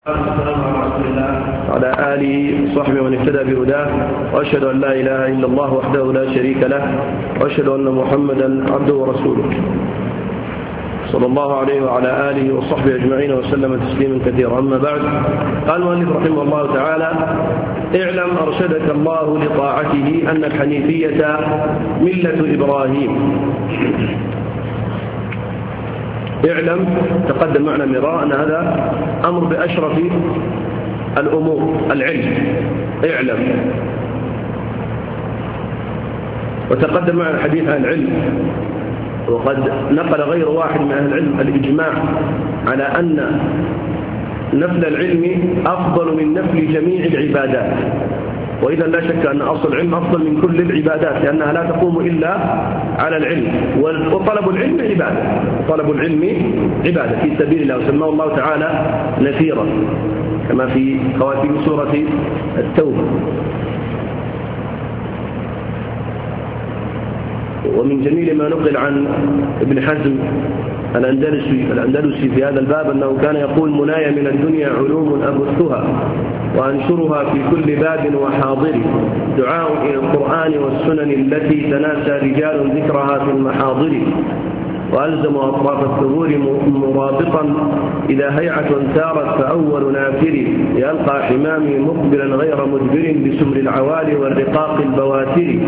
والسلام على رسول الله وعلى آله وصحبه ومن اهتدى بهداه، وأشهد أن لا إله إلا الله وحده لا شريك له، وأشهد أن محمدا عبده ورسوله صلى الله عليه وعلى آله وصحبه أجمعين وسلم تسليما كثيرا. أما بعد، قال المؤلف رحمه الله تعالى: اعلم أرشدك الله لطاعته أن الحنيفية ملة إبراهيم. اعلم، تقدم معنا مرارا أن هذا أمر بأشرف الأمور، العلم. اعلم. وتقدم معنا الحديث عن العلم، وقد نقل غير واحد من أهل العلم الإجماع على أن نفل العلم أفضل من نفل جميع العبادات، وإذا لا شك أن أصل العلم أفضل من كل العبادات، لأنها لا تقوم إلا على العلم، وطلب العلم عبادة، طلب العلم عبادة في سبيل الله، وسماه الله تعالى نفيرا كما في خواتيم سورة التوبة. ومن جميل ما نقل عن ابن حزم الأندلسي في هذا الباب أنه كان يقول: مناي من الدنيا علوم أبثها وأنشرها في كل باب وحاضر، دعاء إلى القرآن والسنن التي تناسى رجال ذكرها في المحاضر، وألزم أطراف الثغور مرابطا إذا هيعة ثارت فأول نافر، يلقى حمامي مقبلا غير مدبر بسمر العوالي والرقاق البواتر،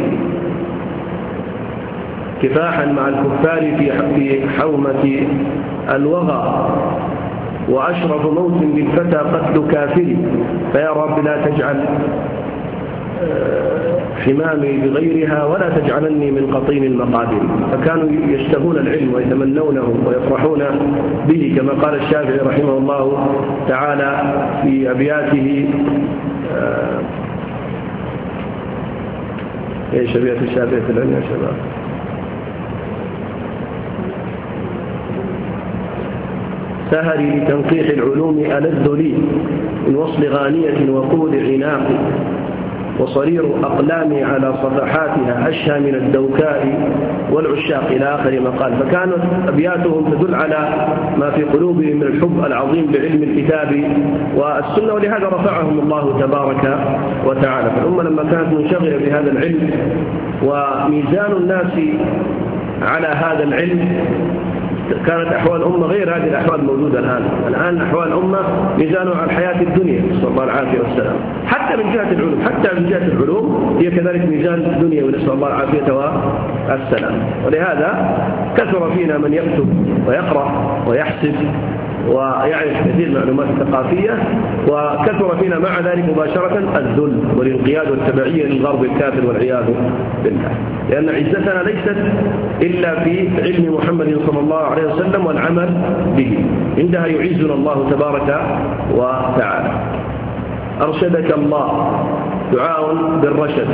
كفاحا مع الكفار في حومة الوغى، وأشرف موت للفتى قتل كافر، فيا رب لا تجعل حمامي بغيرها ولا تجعلني من قطين المقادير. فكانوا يشتهون العلم ويتمنونه ويفرحون به، كما قال الشافعي رحمه الله تعالى في أبياته. ايش أبيات الشافعي في العلم يا شباب؟ سهري لتنقيح العلوم ألذ لي من وصل غانية وقود عناق، وصرير أقلامي على صفحاتها أشهى من الدوكاء والعشاق، إلى آخر ما قال. فكانت أبياتهم تدل على ما في قلوبهم من الحب العظيم بعلم الكتاب والسنة، ولهذا رفعهم الله تبارك وتعالى. فالأمة لما كانت منشغلة بهذا العلم وميزان الناس على هذا العلم، كانت أحوال الأمة غير هذه الأحوال الموجودة الآن أحوال الأمة ميزانها على الحياة الدنيا، نسأل الله العافية والسلام، حتى من جهة العلوم، حتى من جهة العلوم هي كذلك ميزان الدنيا، ونسأل الله العافية والسلام. ولهذا كثر فينا من يكتب ويقرأ ويحسب ويعرف كثير من المعلومات الثقافية، وكثر فينا مع ذلك مباشرة الذل والانقياد والتبعية للغرب الكافر والعياذ بالله، لأن عزتنا ليست إلا في علم محمد صلى الله عليه وسلم والعمل به، عندها يعزنا الله تبارك وتعالى. أرشدك الله، دعاء بالرشد،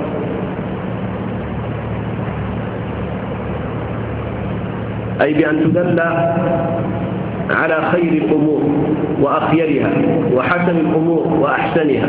أي بأن تدل على خير الأمور وأخيرها وحسن الأمور وأحسنها،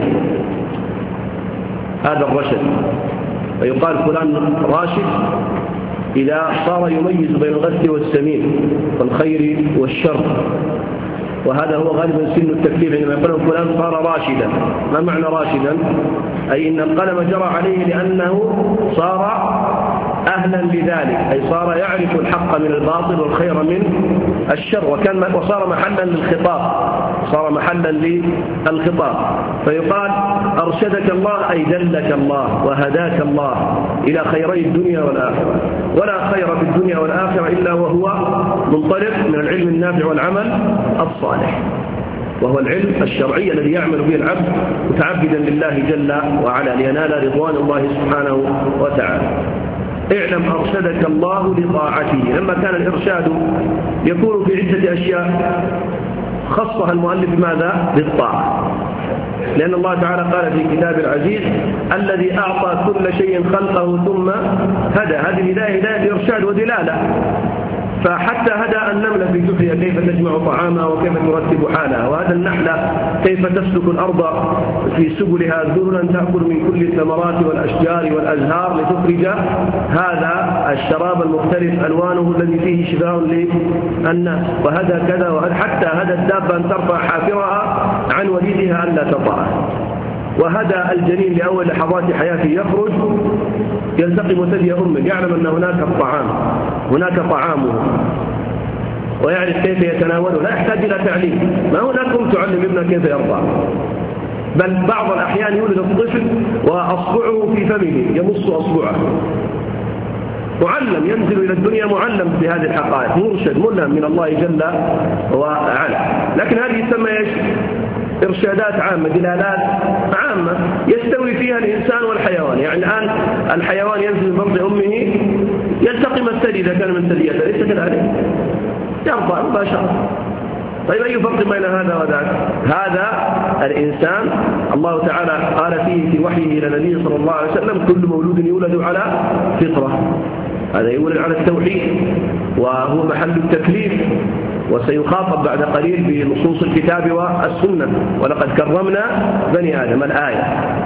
هذا الرشد. فيقال فلان راشد إذا صار يميز بين الغث والسمين والخير والشر، وهذا هو غالبا سن التكليف. عندما يقول فلان صار راشدا، ما معنى راشدا؟ أي إن القلم جرى عليه لأنه صار أهلا لذلك، أي صار يعرف الحق من الباطل والخير من الشر، وصار محلا للخطاب، صار محلا للخطاب. فيقال أرشدك الله، أي دلك الله وهداك الله إلى خيري الدنيا والآخرة، ولا خير في الدنيا والآخرة إلا وهو منطلق من العلم النافع والعمل الصالح، وهو العلم الشرعي الذي يعمل به العبد متعبدا لله جل وعلا لينال رضوان الله سبحانه وتعالى. اعلم أرشدك الله لطاعته. لما كان الإرشاد يكون في عدة أشياء خصها المؤلف ماذا؟ بالطاعة، لأن الله تعالى قال في كتاب العزيز: الذي أعطى كل شيء خلقه ثم هدى. هذه هداية إرشاد ودلالة. فحتى هدى النملة في جحرها كيف تجمع طعامها وكيف ترتب حالها، وهذا النحلة كيف تسلك الأرض في سبلها ذللا تأكل من كل الثمرات والأشجار والأزهار لتخرج هذا الشراب المختلف ألوانه الذي فيه شفاء للناس، وهذا كذا، وهذا حتى هدى الدابة أن ترفع حافرها وليدها ألا تطعه. وهدى الجنين لأول لحظات حياته يخرج يلتقم ثدي أمه، يعلم أن هناك الطعام، هناك طعامه، ويعرف كيف يتناوله، لا يحتاج إلى تعليم. ما هناك تعلم ابنك كيف يرضع، بل بعض الأحيان يولد الطفل وأصبعه في فمه يمص أصبعه، معلم ينزل إلى الدنيا معلم بهذه الحقائق، مرشد ملهم من الله جل وعلا. لكن هذه يسمى إرشادات عامة، دلالات عامة يستوي فيها الإنسان والحيوان. يعني الآن الحيوان ينزل من بطن أمه يلتقم الثدي إذا كان من ثديته، ليس كذلك؟ يرضع مباشرة. طيب أي فرق بين هذا وذاك؟ هذا الإنسان الله تعالى قال فيه في وحيه إلى النبي صلى الله عليه وسلم: كل مولود يولد على فطرة. هذا يولد على التوحيد وهو محل التكليف، وسيخاطب بعد قليل بنصوص الكتاب والسنة: ولقد كرمنا بني آدم، الآية.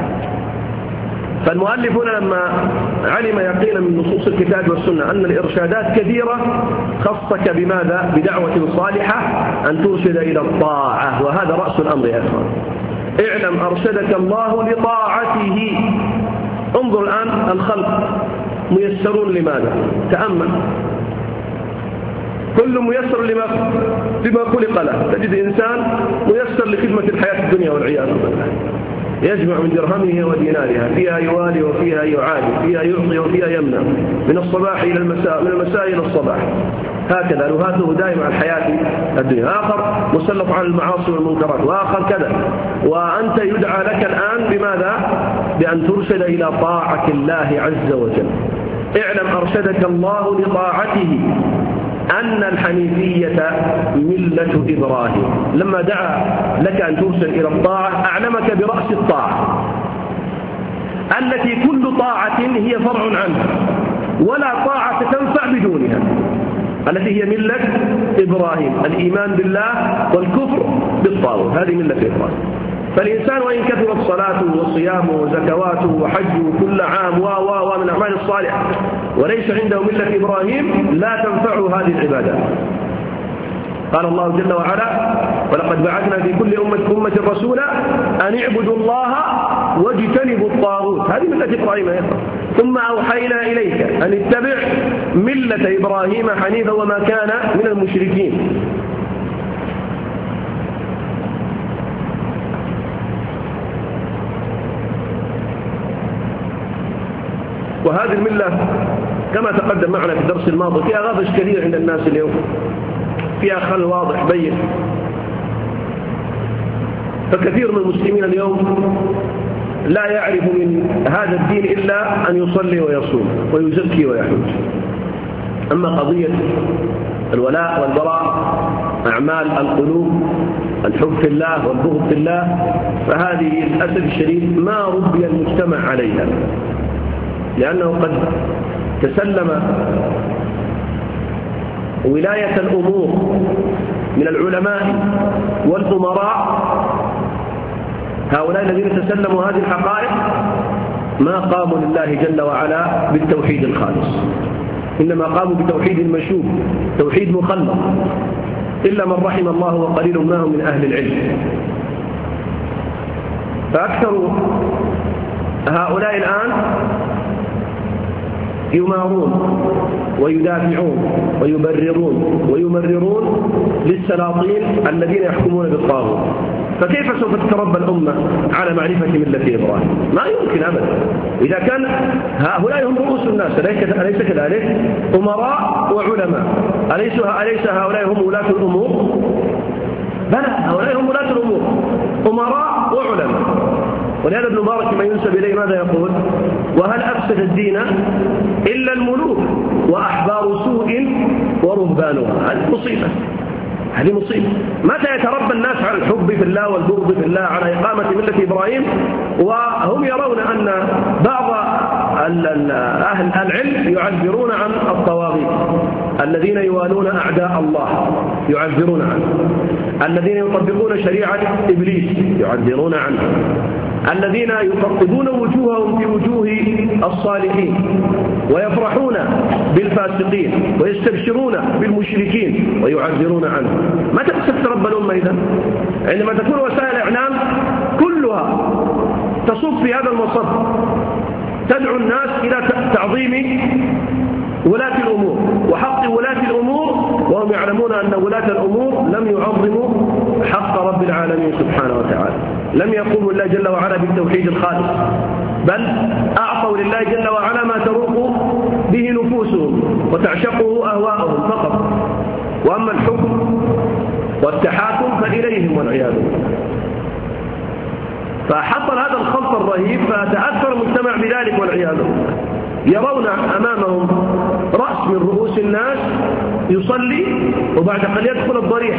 فالمؤلف هنا لما علم يقينا من نصوص الكتاب والسنة أن الإرشادات كثيرة، خصك بماذا؟ بدعوة صالحة أن ترشد إلى الطاعة، وهذا رأس الأمر يا أخوان. اعلم أرشدك الله لطاعته. انظر الآن الخلق ميسرون لماذا؟ تأمل، كل ميسر لما خلق له. تجد إنسان ميسر لخدمة الحياة الدنيا والعياذ بالله، يجمع من درهمه ودينارها، فيها يوالي وفيها يعادي، فيها يعطي وفيها يمنع، من الصباح إلى المساء، من المساء إلى الصباح، هكذا نهاته دائما على الحياة الدنيا. آخر مسلط على المعاصي والمنكرات، وآخر كذا. وأنت يدعى لك الآن بماذا؟ بأن ترشد إلى طاعة الله عز وجل. اعلم أرشدك الله لطاعته أن الحنيفية ملة إبراهيم. لما دعا لك أن ترسل إلى الطاعة أعلمك برأس الطاعة التي كل طاعة هي فرع عنها، ولا طاعة تنفع بدونها، التي هي ملة إبراهيم: الإيمان بالله والكفر بالطاغوت. هذه ملة إبراهيم. فالإنسان وإن كثرت صلاته وصيامه وزكواته وحجه كل عام و من الأعمال الصالحة وليس عنده ملة إبراهيم لا تنفعه هذه العبادات. قال الله جل وعلا: ولقد بعثنا في كل أمة رسولا أن اعبدوا الله واجتنبوا الطاغوت. هذه ملة إبراهيم أيضا. ثم أوحينا إليك أن اتبع ملة إبراهيم حنيفا وما كان من المشركين. وهذه الملة كما تقدم معنا في الدرس الماضي فيها غبش كثير عند الناس اليوم، فيها خل واضح بين. فكثير من المسلمين اليوم لا يعرف من هذا الدين إلا أن يصلي ويصوم ويزكي ويحج. أما قضية الولاء والبراء، أعمال القلوب، الحب في الله والبغض في الله، فهذه للأسف الشديد ما ربي المجتمع عليها، لأنه قد تسلم ولاية الأمور من العلماء والأمراء. هؤلاء الذين تسلموا هذه الحقائق ما قاموا لله جل وعلا بالتوحيد الخالص، إنما قاموا بتوحيد مشوب، توحيد مخلط، إلا من رحم الله وقليل ما هم من أهل العلم. فأكثر هؤلاء الآن يمارون ويدافعون ويبررون ويمررون للسلاطين الذين يحكمون بالطاغوت. فكيف سوف تتربى الأمة على معرفة ملة إبراهيم؟ ما يمكن أبدا. إذا كان هؤلاء هم رؤوس الناس، أليس كذلك؟ أمراء وعلماء، أليس هؤلاء هم ولاة الأمور؟ بلى، هؤلاء هم ولاة الأمور، أمراء وعلماء. ولهذا ابن مبارك ما ينسب إليه ماذا يقول؟ وهل أفسد الدين إلا الملوك وأحبار سوء ورهبانها. هذه مصيبة، هذه مصيبة. متى يتربى الناس على الحب في الله والبغض في الله، على إقامة ملة إبراهيم، وهم يرون أن بعض أهل العلم يعبرون عن الطواغيت الذين يوالون أعداء الله، يعبرون عنه، الذين يطبقون شريعة إبليس يعبرون عنه، الذين يقطبون وجوههم في وجوه الصالحين ويفرحون بالفاسقين ويستبشرون بالمشركين ويعبرون عنه. متى تتربى الأمة إذن؟ عندما تكون وسائل الإعلام تصب في هذا المصب، تدعو الناس إلى تعظيم ولاة الأمور وحق ولاة الأمور، وهم يعلمون أن ولاة الأمور لم يعظموا حق رب العالمين سبحانه وتعالى، لم يقوموا لله جل وعلا بالتوحيد الخالص، بل أعطوا لله جل وعلا ما تروق به نفوسهم وتعشقه أهواءهم فقط، وأما الحكم والتحاكم فإليهم والعياذ بالله. فحصل هذا الخلط الرهيب، فتأثر المجتمع بذلك والعياذ بالله. يرون أمامهم رأس من رؤوس الناس يصلي وبعد قليل يدخل الضريح،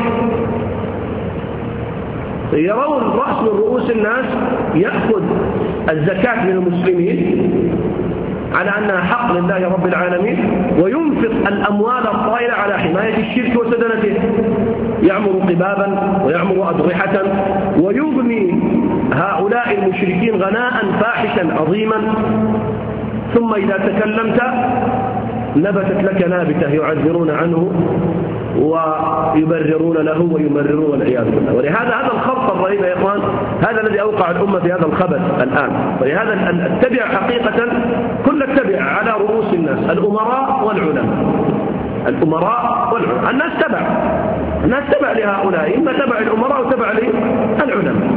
يرون رأس من رؤوس الناس يأخذ الزكاة من المسلمين على أنها حق لله رب العالمين، وينفق الأموال الطائلة على حماية الشرك وسدنته، يعمر قبابا ويعمر أضرحة ويغني هؤلاء المشركين غناء فاحشا عظيما، ثم إذا تكلمت نبتت لك نابتة يعذرون عنه ويبررون له ويمررون والعياذ بالله. ولهذا هذا الخلط الرهيب يا إخوان، هذا الذي أوقع الأمة في هذا الخبث الآن. ولهذا التبع حقيقة كل التبع على رؤوس الناس، الأمراء والعلماء، الأمراء والعلماء. الناس تبع لهؤلاء، إما تبع الأمراء وتبع للعلماء.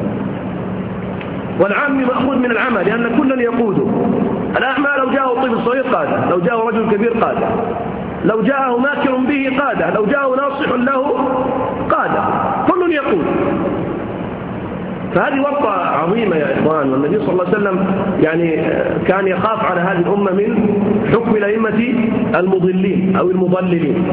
والعام مأخوذ من العمل، لأن كلا يقوده. الأعمى لو جاءه طفل صغير قاده، لو جاءه رجل كبير قاده، لو جاءه ماكر به قاده، لو جاءه ناصح له قاده، كل يقود. فهذه ورطة عظيمة يا إخوان، والنبي صلى الله عليه وسلم يعني كان يخاف على هذه الأمة من حكم الأئمة المضلين أو المضللين.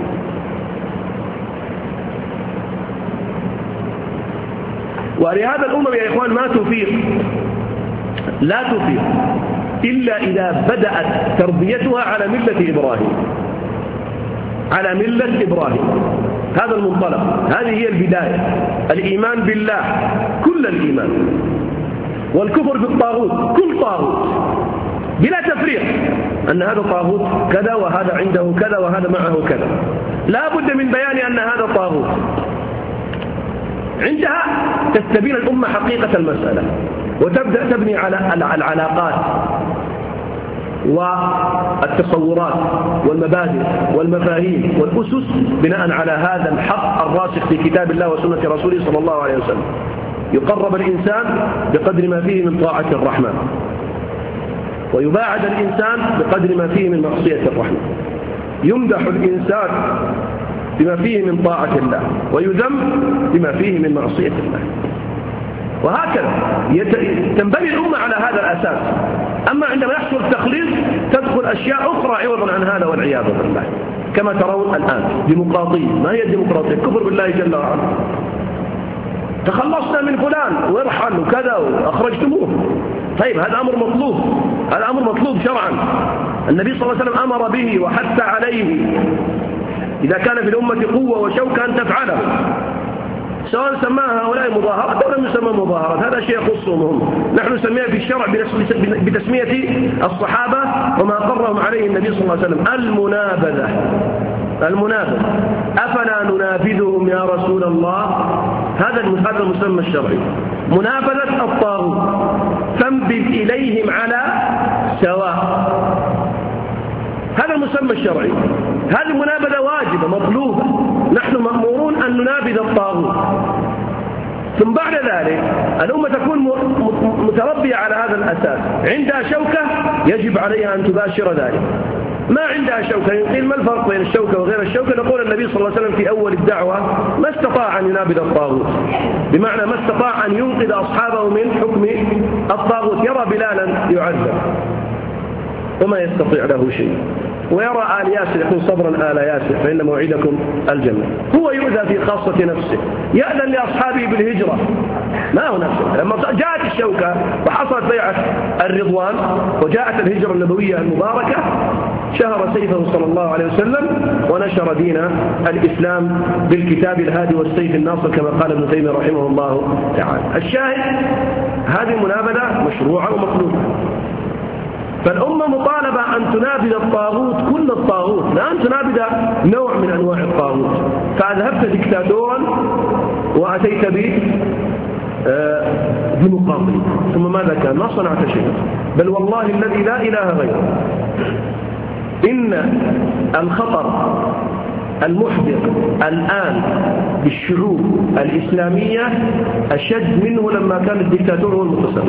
ولهذا الأمم يا إخوان ما تفيق، لا تفيق إلا إذا بدأت تربيتها على ملة إبراهيم، على ملة إبراهيم. هذا المنطلق، هذه هي البداية. الإيمان بالله كل الإيمان، والكفر بالطاغوت كل طاغوت بلا تفريق، أن هذا طاغوت كذا وهذا عنده كذا وهذا معه كذا، لا بد من بيان أن هذا طاغوت. عندها تستبين الأمة حقيقة المسألة، وتبدأ تبني على العلاقات والتصورات والمبادئ والمفاهيم والأسس بناء على هذا الحق الراسخ في كتاب الله وسنة رسوله صلى الله عليه وسلم. يقرب الإنسان بقدر ما فيه من طاعة الرحمن، ويباعد الإنسان بقدر ما فيه من معصية الرحمن. يمدح الإنسان بما فيه من طاعة الله، ويذم بما فيه من معصية الله، وهكذا تنبني الأمة على هذا الأساس. أما عندما يحصل التخليط تدخل أشياء أخرى عوضا عن هذا والعياذ بالله، كما ترون الآن ديمقراطية. ما هي الديمقراطية؟ كفر بالله جل وعلا. تخلصنا من فلان وارحل وكذا وأخرجتموه. طيب هذا أمر مطلوب، هذا أمر مطلوب شرعا. النبي صلى الله عليه وسلم أمر به وحث عليه إذا كان في الأمة قوة وشوكة أن تفعله، سواء سماها هؤلاء مظاهرات أو لم يسمى مظاهرات، هذا شيء يخصهم هم. نحن نسميها في الشرع بتسمية الصحابة وما قرهم عليه النبي صلى الله عليه وسلم المنابذة. أفلا ننابذهم يا رسول الله؟ هذا المسمى الشرعي، منابذة الطاغوت، فانبذ إليهم على سواء. هذا المسمى الشرعي. هذه المنابذة واجبة مطلوبة، نحن مأمورون أن ننابذ الطاغوت. ثم بعد ذلك الأمة تكون متربية على هذا الأساس، عندها شوكة يجب عليها أن تباشر ذلك. ما عندها شوكة قيل ما الفرق بين الشوكة وغير الشوكة؟ نقول النبي صلى الله عليه وسلم في أول الدعوة ما استطاع أن ينابذ الطاغوت، بمعنى ما استطاع أن ينقذ أصحابه من حكم الطاغوت. يرى بلالا يعذب وما يستطيع له شيء، ويرى آل ياسر يقول صبرا آل ياسر فإن موعدكم الجنة. هو يؤذى في خاصة نفسه، يأذن لأصحابه بالهجرة، ما هو نفسه. لما جاءت الشوكة وحصلت بيعة الرضوان وجاءت الهجرة النبوية المباركة، شهر سيفه صلى الله عليه وسلم ونشر دين الإسلام بالكتاب الهادي والسيف الناصر كما قال ابن تيمية رحمه الله تعالى. الشاهد هذه المنابذة مشروعة ومطلوبة. فالأمة مطالبة أن تنابذ الطاغوت كل الطاغوت، لا أن تنابذ نوع من أنواع الطاغوت. فأذهبت دكتاتورا وأتيت لمقابله. ثم ماذا كان؟ ما صنعت شيئا، بل والله الذي لا إله غيره إن الخطر المحدق الآن بالشعوب الإسلامية أشد منه لما كان الدكتاتور هو المتصرف.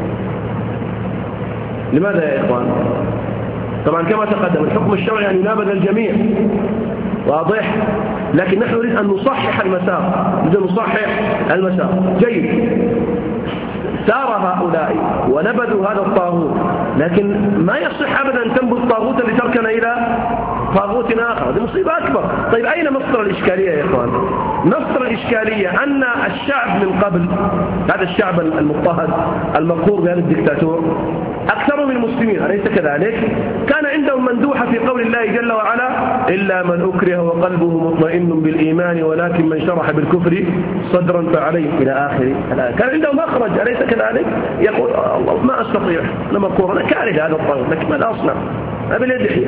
لماذا يا إخوان؟ طبعا كما تقدم الحكم الشرعي أن ينابذ الجميع، واضح، لكن نحن نريد أن نصحح المسار، نريد أن نصحح المسار. جيد، سار هؤلاء ونبذوا هذا الطاغوت، لكن ما يصح أبدا أن تنبذ طاغوتا لتركن إلى طاغوت آخر، هذه مصيبة أكبر. طيب أين مصدر الإشكالية يا إخوان؟ مصدر الإشكالية أن الشعب من قبل، هذا الشعب المضطهد المقهور بهذا الدكتاتور، أكثر من المسلمين، أليس كذلك؟ كان عندهم مندوحة في قول الله جل وعلا: إلا من أكره وقلبه مطمئن بالإيمان ولكن من شرح بالكفر صدرا فعليه إلى آخر الآية. كان عندهم مخرج، أليس كذلك؟ يقول: الله ما أستطيع، أنا مقهور، أنا كاره هذا الطاغوت، لكن ماذا أصنع؟ أبي يدحي.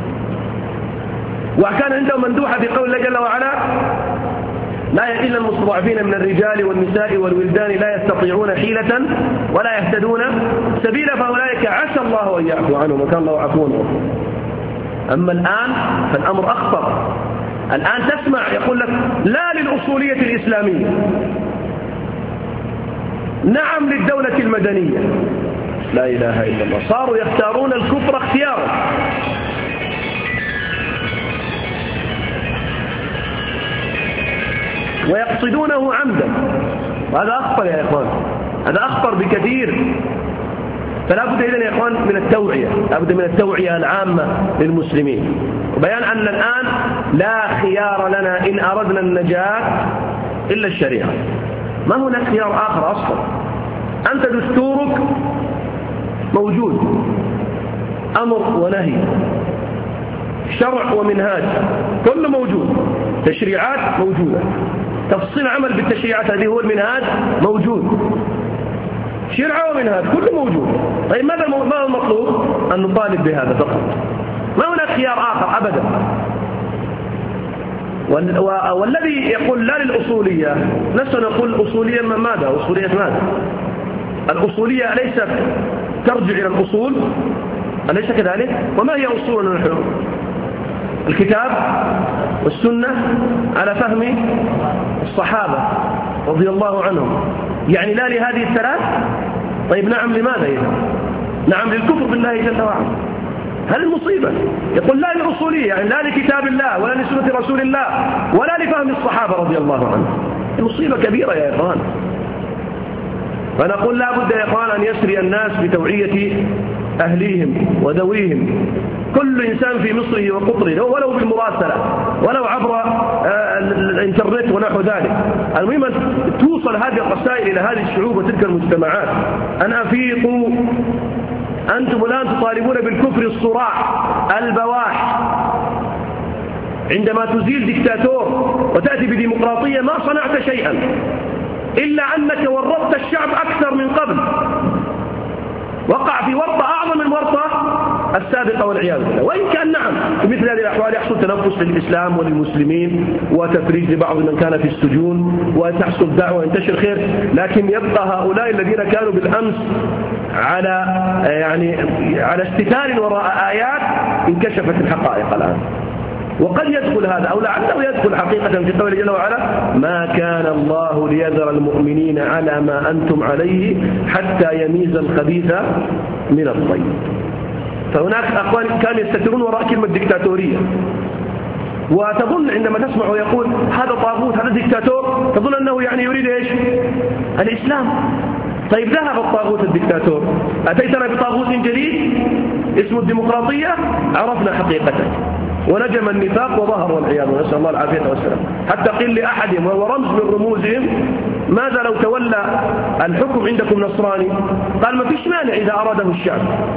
وكان عندهم مندوحة في قول الله جل وعلا: لا يئن المستضعفين من الرجال والنساء والولدان لا يستطيعون حيلة ولا يهتدون سبيلا فأولئك عسى الله أن يعفو عنهم وكان الله عفوا غفورا. أما الآن فالأمر أخطر. الآن تسمع يقول لك: لا للأصولية الإسلامية، نعم للدولة المدنية. لا إله إلا الله. صاروا يختارون الكفر اختيارا. ويقصدونه عمدا، وهذا أخطر يا إخوان، هذا أخطر بكثير. فلا بد إذن يا إخوان من التوعية، لا بد من التوعية العامة للمسلمين، وبيان أن الآن لا خيار لنا إن أردنا النجاة إلا الشريعة، ما هناك خيار آخر أصلا. أنت دستورك موجود، أمر ونهي، شرع ومنهاج، كله موجود، تشريعات موجودة، تفصيل عمل بالتشريعات هذه هو المنهاج موجود، شرع ومنهاج كله موجود. طيب ماذا المطلوب؟ أن نطالب بهذا فقط، ما هناك خيار آخر أبدا. والذي يقول لا للأصولية، لسنا نقول أصولية ماذا؟ أصولية ماذا؟ الأصولية ليست ترجع إلى الأصول، أليس كذلك؟ وما هي أصولنا نحن؟ الكتاب والسنة على فهم الصحابة رضي الله عنهم، يعني لا لهذه الثلاث. طيب نعم، لماذا إذا؟ نعم للكفر بالله جل وعلا. هل المصيبة؟ يقول لا للأصولية، يعني لا لكتاب الله ولا لسنة رسول الله ولا لفهم الصحابة رضي الله عنهم. المصيبة كبيرة يا إخوان. فنقول لا بد يا إخوان أن يسري الناس بتوعية أهليهم وذويهم، كل إنسان في مصره وقطره، ولو بالمراسلة ولو عبر الإنترنت ونحو ذلك. المهم أن توصل هذه الرسائل إلى هذه الشعوب وتلك المجتمعات، أن أفيقوا، أنتم الآن تطالبون بالكفر الصراع البواح. عندما تزيل دكتاتور وتأتي بديمقراطية ما صنعت شيئا، إلا أنك ورطت الشعب أكثر من قبل، وقع في ورطة أعظم من ورطة السابقة والعياذ بالله. وإن كان نعم في مثل هذه الأحوال يحصل تنفس للإسلام وللمسلمين وتفريج لبعض من كان في السجون وتحصل دعوة وينتشر خير، لكن يبقى هؤلاء الذين كانوا بالأمس على استتار وراء آيات انكشفت الحقائق الآن. وقد يدخل هذا أو لعله يدخل حقيقة في قوله جل وعلا: ما كان الله ليذر المؤمنين على ما أنتم عليه حتى يميز الخبيث من الطيب. فهناك أخوان كانوا يستترون وراء كلمة ديكتاتورية، وتظن عندما تسمع يقول هذا طاغوت هذا ديكتاتور تظن أنه يعني يريد إيش؟ الإسلام. طيب ذهب الطاغوت الديكتاتور، أتيتنا بطاغوت جديد اسمه الديمقراطية، عرفنا حقيقته ونجم النفاق وظهر والعياذ بالله، نسأل الله العافية والسلام. حتى قيل لأحدهم وهو رمز من رموزهم: ماذا لو تولى الحكم عندكم نصراني؟ قال: ما فيش مانع إذا أراده الشعب.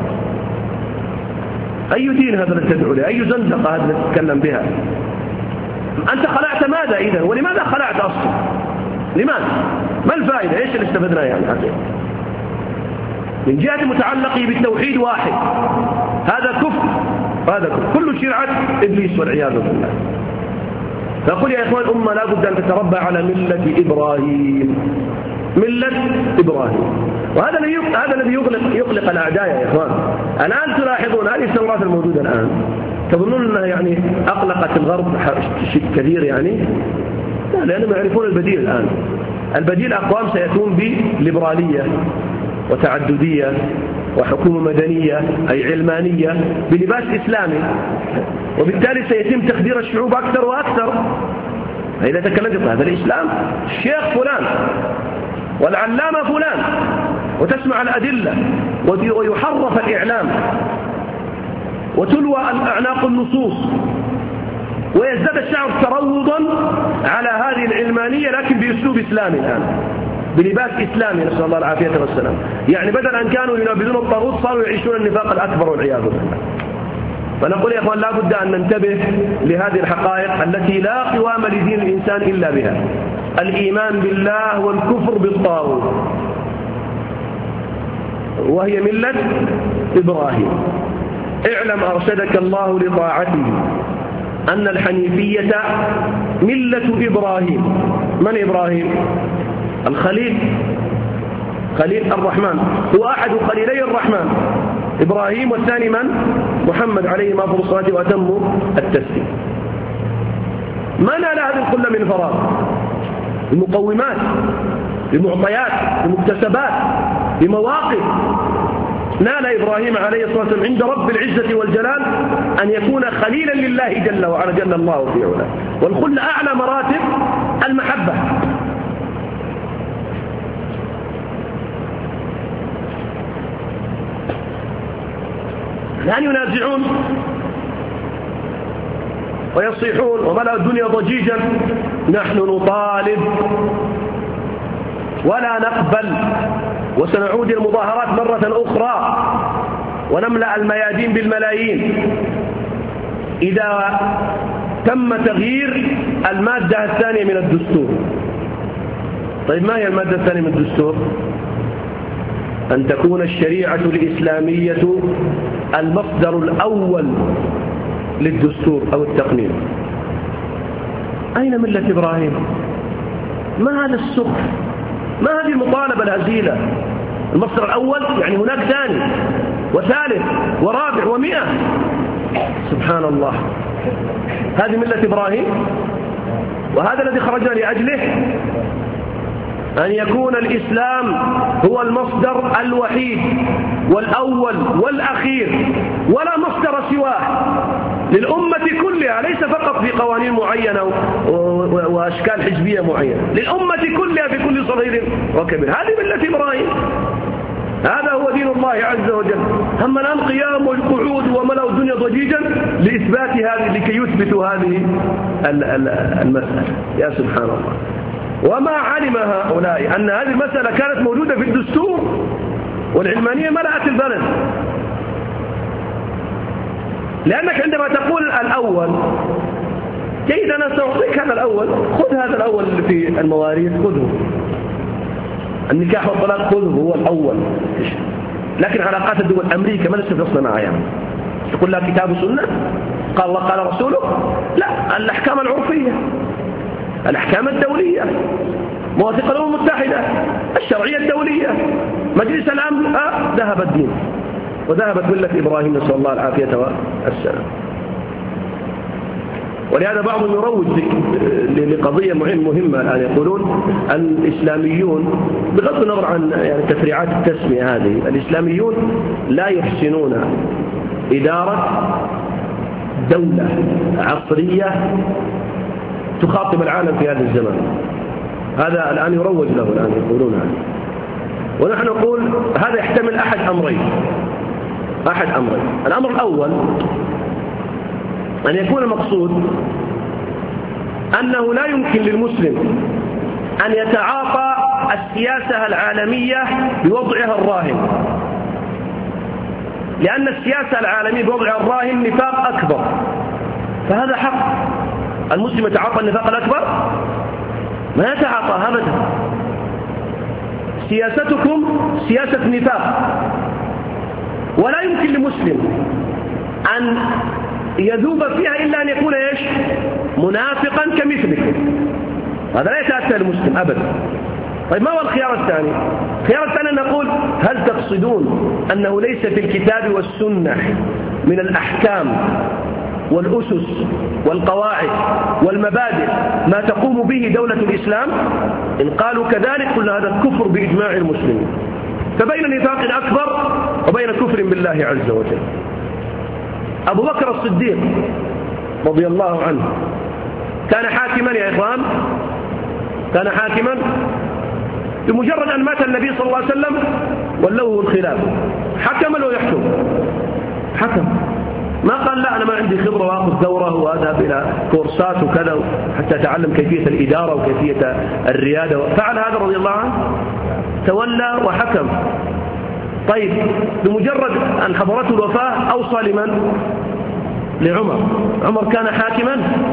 أي دين هذا الذي تدعو له؟ أي زندقة هذا الذي تتكلم بها؟ أنت خلعت ماذا إذن؟ ولماذا خلعت أصلا؟ لماذا؟ ما الفائدة؟ إيش اللي استفدناه يعني حقيقة؟ من جهة متعلقه بالتوحيد واحد، هذا كفر، هذا كفر، كل شرعة إبليس والعياذ بالله. فأقول يا إخوان الأمة لا بد أن تتربى على ملة إبراهيم، ملة إبراهيم. وهذا الذي يقلق الأعداء يا إخوان. الآن تلاحظون هذه الثورات الموجودة الآن تظنون أنها يعني أقلقت الغرب شيء كثير يعني؟ لا، لأنهم يعرفون البديل الآن. البديل أقوام سيأتون بليبرالية وتعددية وحكومة مدنية أي علمانية بلباس إسلامي، وبالتالي سيتم تخدير الشعوب أكثر وأكثر. إذا تكلمت هذا الإسلام الشيخ فلان والعلامة فلان، وتسمع الأدلة ويحرف الإعلام وتلوى أعناق النصوص، ويزداد الشعب تروضا على هذه العلمانية لكن بأسلوب إسلامي الآن، بلباس إسلامي، نسأل الله العافية والسلام. يعني بدل أن كانوا ينابذون الطاغوت صاروا يعيشون النفاق الأكبر والعياذ بالله. فنقول يا إخوان لا بد أن ننتبه لهذه الحقائق التي لا قوام لدين الإنسان إلا بها: الإيمان بالله والكفر بالطاغوت، وهي ملة إبراهيم. اعلم أرشدك الله لطاعته أن الحنيفية ملة إبراهيم. من إبراهيم؟ الخليل، خليل الرحمن، هو أحد خليلي الرحمن إبراهيم، والثاني من؟ محمد عليه أفضل الصلاة وأتم التسليم. ما نال هذه الكل من فراغ، بمقومات، بمعطيات، بمكتسبات، بمواقف. نال إبراهيم عليه الصلاة والسلام عند رب العزة والجلال أن يكون خليلا لله جل وعلا، جل الله في علاه. والخل أعلى مراتب المحبة. الآن ينازعون ويصيحون وملأ الدنيا ضجيجا: نحن نطالب ولا نقبل، وسنعود المظاهرات مرة أخرى ونملأ الميادين بالملايين إذا تم تغيير المادة الثانية من الدستور. طيب ما هي المادة الثانية من الدستور؟ أن تكون الشريعة الإسلامية المصدر الأول للدستور أو التقنين. أين ملة إبراهيم؟ ما هذا السخف؟ ما هذه المطالبة الهزيلة؟ المصدر الأول يعني هناك ثاني وثالث ورابع ومئة. سبحان الله، هذه ملة إبراهيم؟ وهذا الذي خرجنا لأجله، أن يكون الإسلام هو المصدر الوحيد والأول والأخير، ولا مصدر سواه للأمة كلها، ليس فقط في قوانين معينة وأشكال حزبية معينة، للأمة كلها في كل صغير وكبير. هذه ملة إبراهيم، هذا هو دين الله عز وجل. هم الآن قيام والقعود وملأوا الدنيا ضجيجا لإثبات هذه، لكي يثبتوا هذه المسألة. يا سبحان الله، وما علم هؤلاء أن هذه المسألة كانت موجودة في الدستور، والعلمانية ملأت البلد. لأنك عندما تقول الأول، جيد أنا سأعطيك هذا الأول، خذ هذا الأول في المواريث، خذه. النكاح والطلاق خذه، هو الأول. لكن علاقات الدول أمريكا ما نستفصل معها يعني. تقول لها كتاب وسنة، قال الله قال رسوله؟ لا، الأحكام العرفية، الأحكام الدولية، مواثيق الأمم المتحدة، الشرعية الدولية، مجلس الأمن. ذهب الدين وذهبت ملة إبراهيم، نسأل الله العافية والسلام. ولهذا بعضهم يروج لقضية مهمة الآن، يقولون الإسلاميون، بغض النظر عن يعني تفريعات التسمية هذه، الإسلاميون لا يحسنون إدارة دولة عصرية تخاطب العالم في هذا الزمان. هذا الآن يروج له، الآن يقولون هذا. ونحن نقول هذا يحتمل أحد أمرين. الأمر الأول أن يكون المقصود أنه لا يمكن للمسلم أن يتعاطى السياسة العالمية بوضعها الراهن، لأن السياسة العالمية بوضعها الراهن نفاق أكبر، فهذا حق. المسلم يتعاطى النفاق الأكبر؟ ما يتعاطى أبدا. سياستكم سياسة نفاق، ولا يمكن لمسلم أن يذوب فيها إلا أن يكون منافقا كمثلكم. هذا لا يتأتى المسلم أبدا. طيب ما هو الخيار الثاني؟ الخيار الثاني نقول هل تقصدون أنه ليس في الكتاب والسنة من الأحكام والأسس والقواعد والمبادئ ما تقوم به دولة الإسلام؟ إن قالوا كذلك قلنا هذا الكفر بإجماع المسلمين، فبين نفاق أكبر وبين كفر بالله عز وجل. أبو بكر الصديق رضي الله عنه كان حاكما يا إخوان، كان حاكما بمجرد أن مات النبي صلى الله عليه وسلم ولوه الخلافة، حكم لو يحكم، حكم، ما قال لا أنا ما عندي خبرة وأخذ دورة وأذهب إلى كورسات وكذا حتى أتعلم كيفية الإدارة وكيفية الريادة، فعل هذا رضي الله عنه، تولى وحكم. طيب بمجرد أن حضرته الوفاة أوصى لمن؟ لعمر. عمر كان حاكما.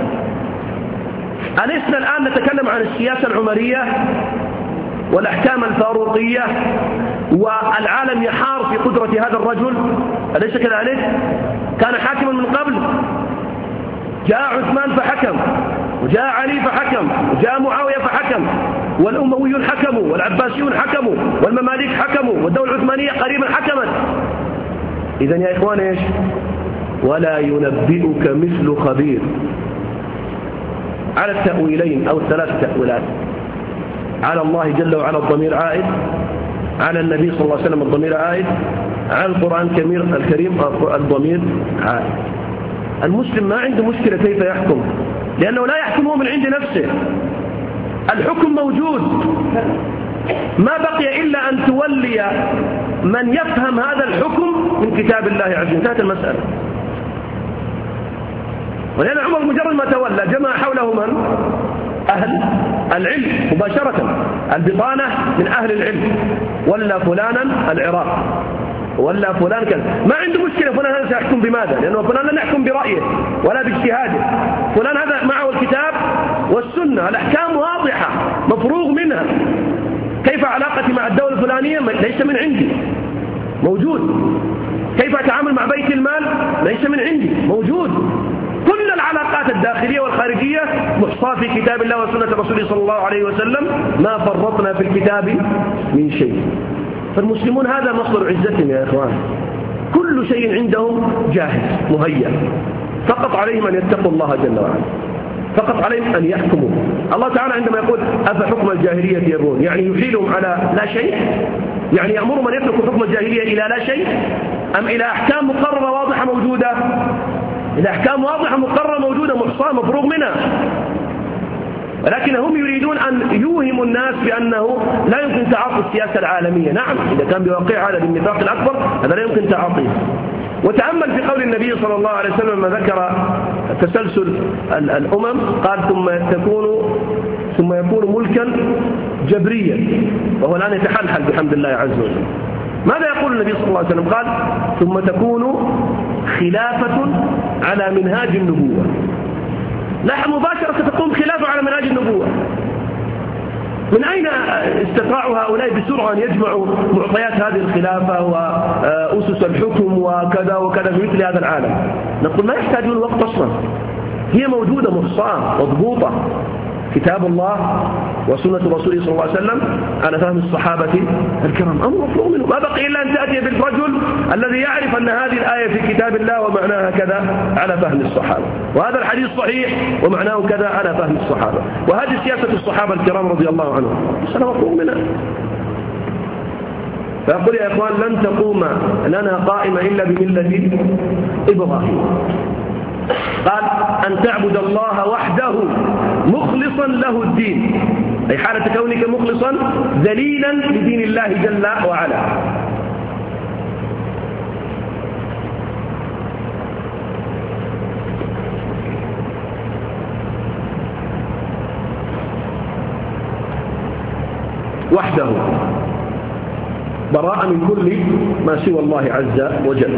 ألسنا الآن نتكلم عن السياسة العمرية والأحكام الفاروقية والعالم يحار في قدرة هذا الرجل، أليس كذلك؟ كان حاكما من قبل، جاء عثمان فحكم، وجاء علي فحكم، وجاء معاوية فحكم، والأمويون حكموا، والعباسيون حكموا، والمماليك حكموا، والدولة العثمانية قريبا حكمت. إذن يا إخوان إيش؟ ولا ينبئك مثل خبير. على التأويلين أو الثلاث تأويلات، على الله جل وعلا الضمير عائد، على النبي صلى الله عليه وسلم الضمير عائد، على القرآن الكريم الضمير عائد. المسلم ما عنده مشكلة كيف يحكم، لأنه لا يحكمه من عند نفسه، الحكم موجود، ما بقي إلا أن تولي من يفهم هذا الحكم من كتاب الله عز وجل، انتهت المسألة. ولأن عمر مجرد ما تولى جمع حوله من؟ أهل العلم مباشرة، البطانة من أهل العلم، ولا فلانا العراق، ولا فلان كذا، ما عنده مشكلة فلان هذا سيحكم بماذا؟ لأنه فلان لا يحكم برأيه ولا باجتهاده، فلان هذا معه الكتاب والسنة، الأحكام واضحة مفروغ منها. كيف علاقتي مع الدولة الفلانية؟ ليس من عندي، موجود. كيف أتعامل مع بيت المال؟ ليس من عندي، موجود. كل العلاقات الداخلية والخارجية محصاة في كتاب الله وسنة رسوله صلى الله عليه وسلم، ما فرطنا في الكتاب من شيء. فالمسلمون هذا مصدر عزتهم يا إخوان، كل شيء عندهم جاهز مهيأ، فقط عليهم أن يتقوا الله جل وعلا، فقط عليهم أن يحكموا. الله تعالى عندما يقول أفحكم الجاهلية يبغون، يعني يحيلهم على لا شيء، يعني يأمرهم أن يتركوا حكم الجاهلية إلى لا شيء، أم إلى أحكام مقررة واضحة موجودة؟ إلى أحكام واضحة مقررة موجودة محصاة مفروغ منها، ولكن هم يريدون أن يوهموا الناس بأنه لا يمكن تعاطي السياسة العالمية. نعم، إذا كان بواقع هذا بالنفاق الأكبر هذا لا يمكن تعاطيه. وتأمل في قول النبي صلى الله عليه وسلم لما ذكر تسلسل الأمم، قال ثم يكون ملكا جبريا، وهو الآن يتحلحل بحمد الله عز وجل. ماذا يقول النبي صلى الله عليه وسلم؟ قال ثم تكون خلافة على منهاج النبوة. لاحظ مباشرة ستقوم خلافة على منهاج النبوة. من أين استطاعوا هؤلاء بسرعة أن يجمعوا معطيات هذه الخلافة وأسس الحكم وكذا وكذا في مثل هذا العالم؟ نقول ما يحتاجون وقت أصلا، هي موجودة مخصاة مضبوطة، كتاب الله وسنة رسوله صلى الله عليه وسلم على فهم الصحابة الكرام، أمر مفروغ منه. ما بقي إلا أن تأتي بالرجل الذي يعرف أن هذه الآية في كتاب الله ومعناها كذا على فهم الصحابة، وهذا الحديث صحيح ومعناه كذا على فهم الصحابة، وهذه سياسة الصحابة الكرام رضي الله عنهم، مسألة مفروغ منها. فأقول يا إخوان لن تقوم لنا قائمة إلا بملة إبراهيم. قال أن تعبد الله وحده مخلصا له الدين، أي حالة كونك مخلصا ذليلا لدين الله جل وعلا. وحده براء من كل ما سوى الله عز وجل.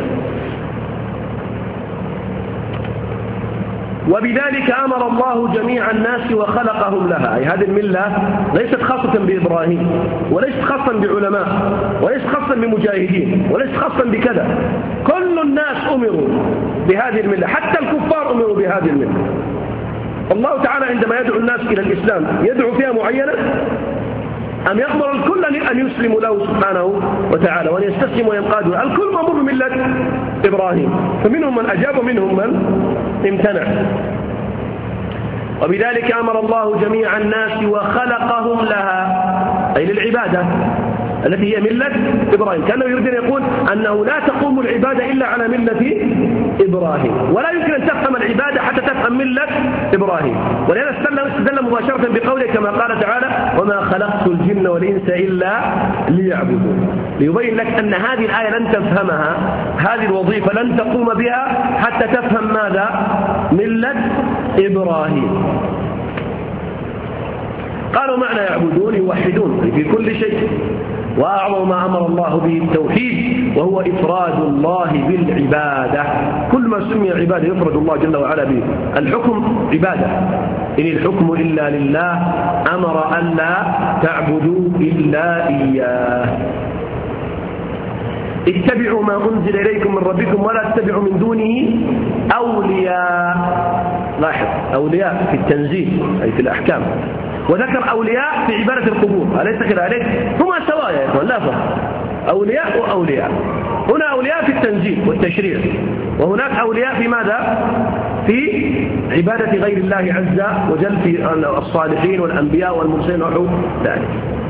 وبذلك أمر الله جميع الناس وخلقهم لها، أي هذه الملة ليست خاصة بإبراهيم، وليست خاصة بعلماء، وليست خاصة بمجاهدين، وليست خاصة بكذا، كل الناس أمروا بهذه الملة، حتى الكفار أمروا بهذه الملة. الله تعالى عندما يدعو الناس إلى الإسلام يدعو فيها معينة؟ أم يأمر الكل أن يسلموا له سبحانه وتعالى وأن يستسلموا وينقادوا؟ الكل مأمور بملة إبراهيم، فمنهم من أجاب ومنهم من امتنع. وبذلك أمر الله جميع الناس وخلقهم لها، أي للعبادة التي هي ملة إبراهيم. كأنه يريد أن يقول أنه لا تقوم العبادة إلا على ملة إبراهيم، ولا يمكن أن تفهم العبادة حتى تفهم ملة إبراهيم. ولهذا استدل مباشرة بقوله كما قال تعالى: وما خلقت الجن والإنس إلا ليعبدون، ليبين لك أن هذه الآية لن تفهمها، هذه الوظيفة لن تقوم بها حتى تفهم ماذا؟ ملة إبراهيم. قالوا معنى يعبدون يوحدون في كل شيء، وأعظم ما أمر الله به التوحيد، وهو إفراد الله بالعبادة. كل ما سمي عبادة يفرد الله جل وعلا به. الحكم عبادة، إن الحكم إلا لله، أمر أن لا تعبدوا إلا إياه. اتبعوا ما أنزل إليكم من ربكم ولا تتبعوا من دونه أولياء. لاحظ، أولياء في التنزيل أي في الأحكام، وذكر أولياء في عبادة القبور، أليس كذلك؟ هما سواء يا إخوان، لا فرق، أولياء وأولياء. هنا أولياء في التنزيل والتشريع، وهناك أولياء في ماذا؟ في عبادة غير الله عز وجل، في الصالحين والأنبياء والمرسلين ونحو ذلك.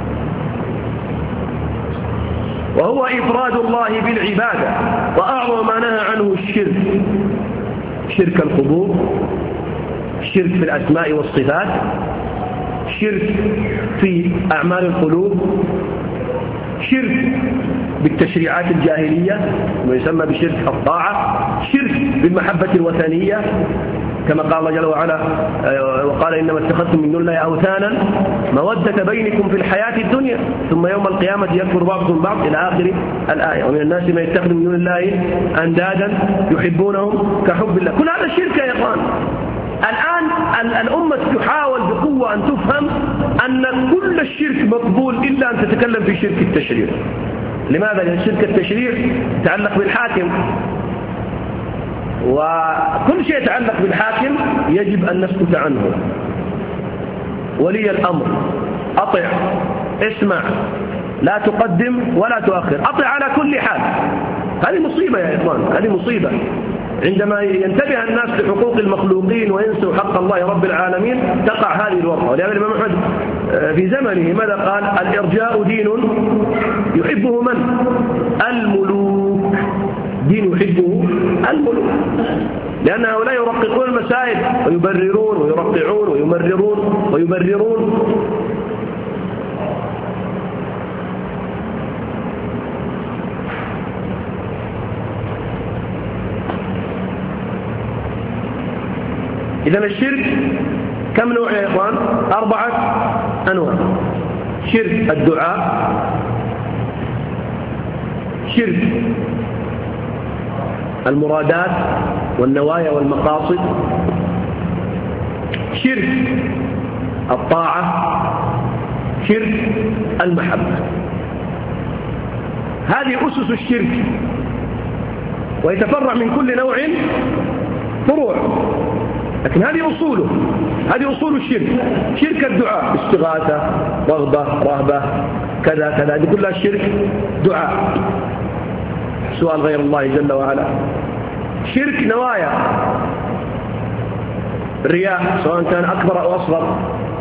وهو إفراد الله بالعبادة، وأعظم ما نهى عنه الشرك، شرك القبور، شرك في الأسماء والصفات، شرك في أعمال القلوب، شرك بالتشريعات الجاهلية ويسمى بشرك الطاعة، شرك بالمحبة الوثنية كما قال الله جل وعلا: وقال إنما اتخذتم من دون الله أوثانا مودة بينكم في الحياة الدنيا ثم يوم القيامة يكفر بعضكم بعض إلى آخر الآية. ومن الناس من يتخذ من دون الله أندادا يحبونهم كحب الله. كل هذا الشرك يا إخوان. الآن الأمة تحاول بقوة أن تفهم أن كل الشرك مقبول إلا أن تتكلم في شرك التشريع. لماذا؟ لأن شرك التشريع يتعلق بالحاكم، وكل شيء يتعلق بالحاكم يجب أن نسكت عنه. ولي الأمر أطع، اسمع، لا تقدم ولا تؤخر، أطع على كل حال. هذه مصيبة يا إخوان، هذه مصيبة. عندما ينتبه الناس لحقوق المخلوقين وينسوا حق الله رب العالمين تقع هذه الورطة. ولهذا الإمام أحمد في زمنه ماذا قال؟ الإرجاء دين يحبه من؟ الملوك. دين يحبه الملوك، لأن هؤلاء يرققون المسائل ويبررون ويرقعون ويمررون ويبررون. إذن الشرك كم نوع يا إخوان؟ 4 أنواع. شرك الدعاء، شرك المرادات والنوايا والمقاصد، شرك الطاعة، شرك المحبة. هذه أسس الشرك، ويتفرع من كل نوع فروع، لكن هذه أصوله، هذه أصول الشرك. شرك الدعاء، استغاثة، رغبة، رهبة، كذا كذا، هذه كلها شرك دعاء، سؤال غير الله جل وعلا. شرك نوايا، رياء سواء كان أكبر أو أصغر،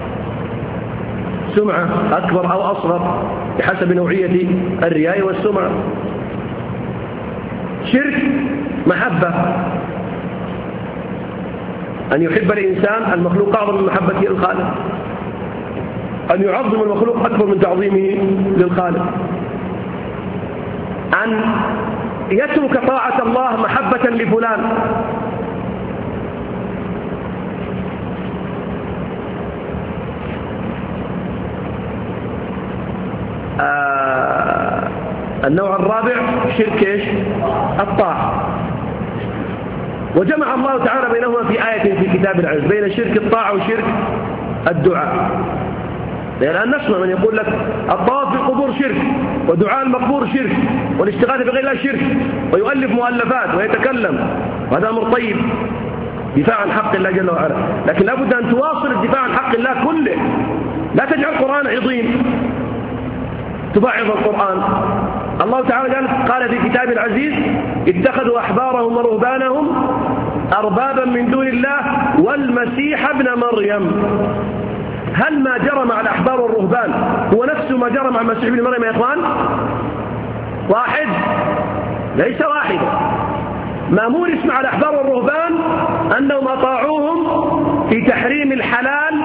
سمعة أكبر أو أصغر بحسب نوعية الرياء والسمعة. شرك محبة، أن يحب الإنسان المخلوق أعظم من محبته الخالق، أن يعظم المخلوق أكبر من تعظيمه للخالق، أن يترك طاعة الله محبة لفلان، النوع الرابع شرك ايش؟ الطاعة. وجمع الله تعالى بينهما في آية في كتاب العزيز بين شرك الطاعة وشرك الدعاء. لأن نسمع من يقول لك الطواف في القبور شرك، ودعاء المقبور شرك، والاستغاثة بغير الله شرك، ويؤلف مؤلفات ويتكلم، وهذا أمر طيب، دفاع عن حق الله جل وعلا. لكن لابد أن تواصل الدفاع عن حق الله كله، لا تجعل القرآن عظيم تبعض القرآن. الله تعالى قال في كتاب العزيز: اتخذوا أحبارهم ورهبانهم أربابا من دون الله والمسيح ابن مريم. هل ما جرى مع الأحبار والرهبان هو نفس ما جرى مع المسيح ابن مريم يا إخوان؟ واحد؟ ليس واحدا. ما مورس مع الأحبار والرهبان أنهم أطاعوهم في تحريم الحلال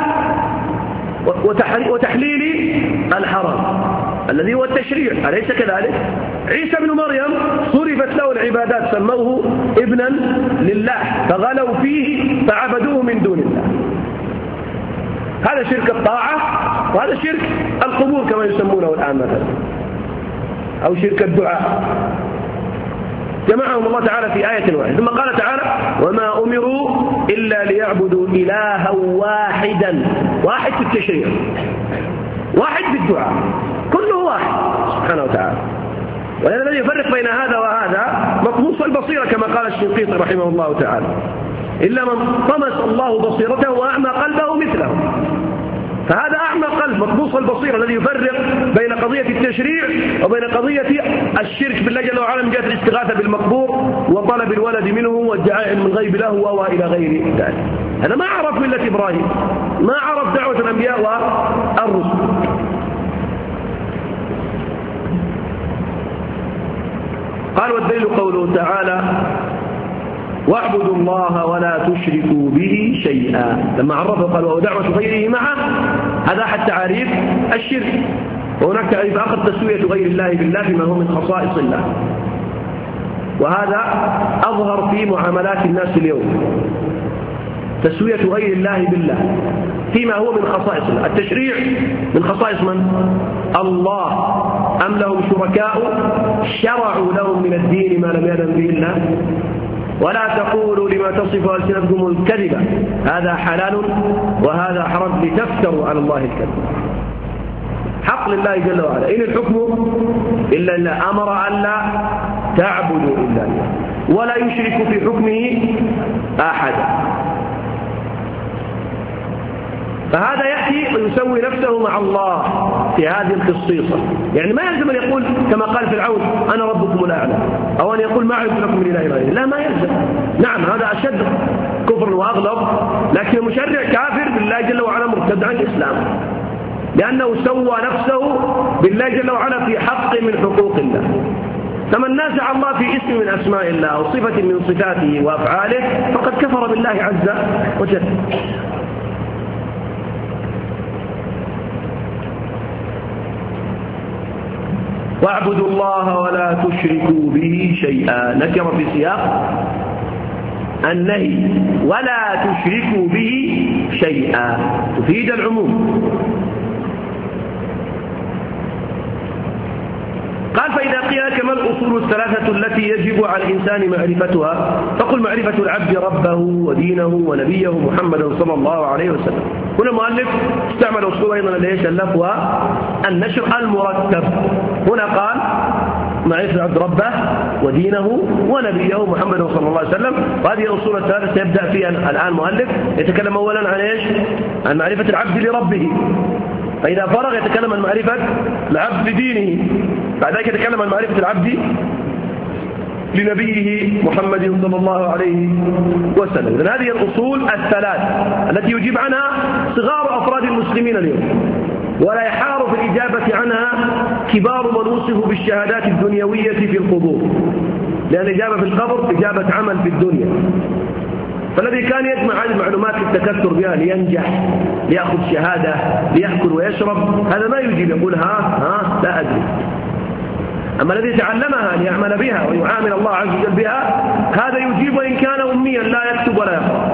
وتحليل الحرام الذي هو التشريع، أليس كذلك؟ عيسى بن مريم صرفت له العبادات، سموه ابنا لله، فغلوا فيه فعبدوه من دون الله. هذا شرك الطاعة، وهذا شرك القبور كما يسمونه الآن مثلا، أو شرك الدعاء. جمعهم الله تعالى في آية واحدة. ثم قال تعالى: وما أمروا إلا ليعبدوا إلها واحدا. واحد في التشريع، واحد في الدعاء، كله واحد سبحانه وتعالى. ولأن الذي يفرق بين هذا وهذا مطموس البصيرة كما قال الشنقيطي رحمه الله تعالى: إلا من طمس الله بصيرته وأعمى قلبه مثله. فهذا أعمى قلب مطموس البصيرة الذي يفرق بين قضية التشريع وبين قضية الشرك بالله جل وعلا من جهة الاستغاثة بالمقبور وطلب الولد منه وادعاء من غيب له وإلى غير ذلك. هذا ما عرف ملة إبراهيم، ما عرف دعوة الأنبياء والرسل. قال: والدليل قوله تعالى: واعبدوا الله ولا تشركوا به شيئا. لما عرفه قال: ودعوة غيره معه. هذا أحد تعاريف الشرك. وهناك تعريف آخر: تسوية غير الله بالله فيما هو من خصائص الله. وهذا أظهر في معاملات الناس اليوم، تسوية غير الله بالله فيما هو من خصائص الله. التشريع من خصائص من؟ الله. أم لهم شركاء شرعوا لهم من الدين ما لم يأذن به الله. ولا تقولوا لما تصف ألسنتكم الكذب هذا حلال وهذا حرام لتفتروا على الله الكذب. حق لله جل وعلا: إن الحكم إلا لله، أمر أن لا تعبدوا إلا الله ولا يشرك في حكمه أحدا. فهذا يأتي ويسوي نفسه مع الله في هذه الخصيصة. يعني ما يلزم أن يقول كما قال فرعون: أنا ربكم الأعلى، أو أن يقول ما أعرف لكم من إله غيري. لا، ما يلزم. نعم هذا أشد كفر وأغلظ، لكن المشرع كافر بالله جل وعلا مرتد عن الإسلام، لأنه سوى نفسه بالله جل وعلا في حق من حقوق الله. فمن نازع الله في اسم من أسماء الله أو صفة من صفاته وأفعاله فقد كفر بالله عز وجل. واعبدوا الله ولا تشركوا به شيئا، نكر في سياق النهي، ولا تشركوا به شيئا تفيد العموم. قال: فإذا قيل لك ما الأصول الثلاثة التي يجب على الإنسان معرفتها؟ فقل: معرفة العبد ربه ودينه ونبيه محمدا صلى الله عليه وسلم. هنا المؤلف استعمل أسلوب أيضا ليش اللف والنشر المرتب. هنا قال: معرفة العبد ربه ودينه ونبيه محمد صلى الله عليه وسلم. وهذه الأصول الثلاثة سيبدأ فيها الآن المؤلف. يتكلم أولا عن إيش؟ عن معرفة العبد لربه، فإذا فرغ يتكلم عن معرفة العبد لدينه، بعد ذلك يتكلم عن معرفة العبد لنبيه محمد صلى الله عليه وسلم. إذن هذه الأصول الثلاث التي يجيب عنها صغار أفراد المسلمين اليوم، ولا يحار في الإجابة عنها كبار من وصفوا بالشهادات الدنيوية في القبور، لأن الإجابة في القبر إجابة عمل في الدنيا. فالذي كان يجمع هذه المعلومات للتكثر بها لينجح، ليأخذ شهادة، ليأكل ويشرب، هذا ما يجيب يقول ها لا أدري. أما الذي تعلمها ليعمل بها ويعامل الله عز وجل بها، هذا يجيب وإن كان أميا لا يكتب ولا يقرأ.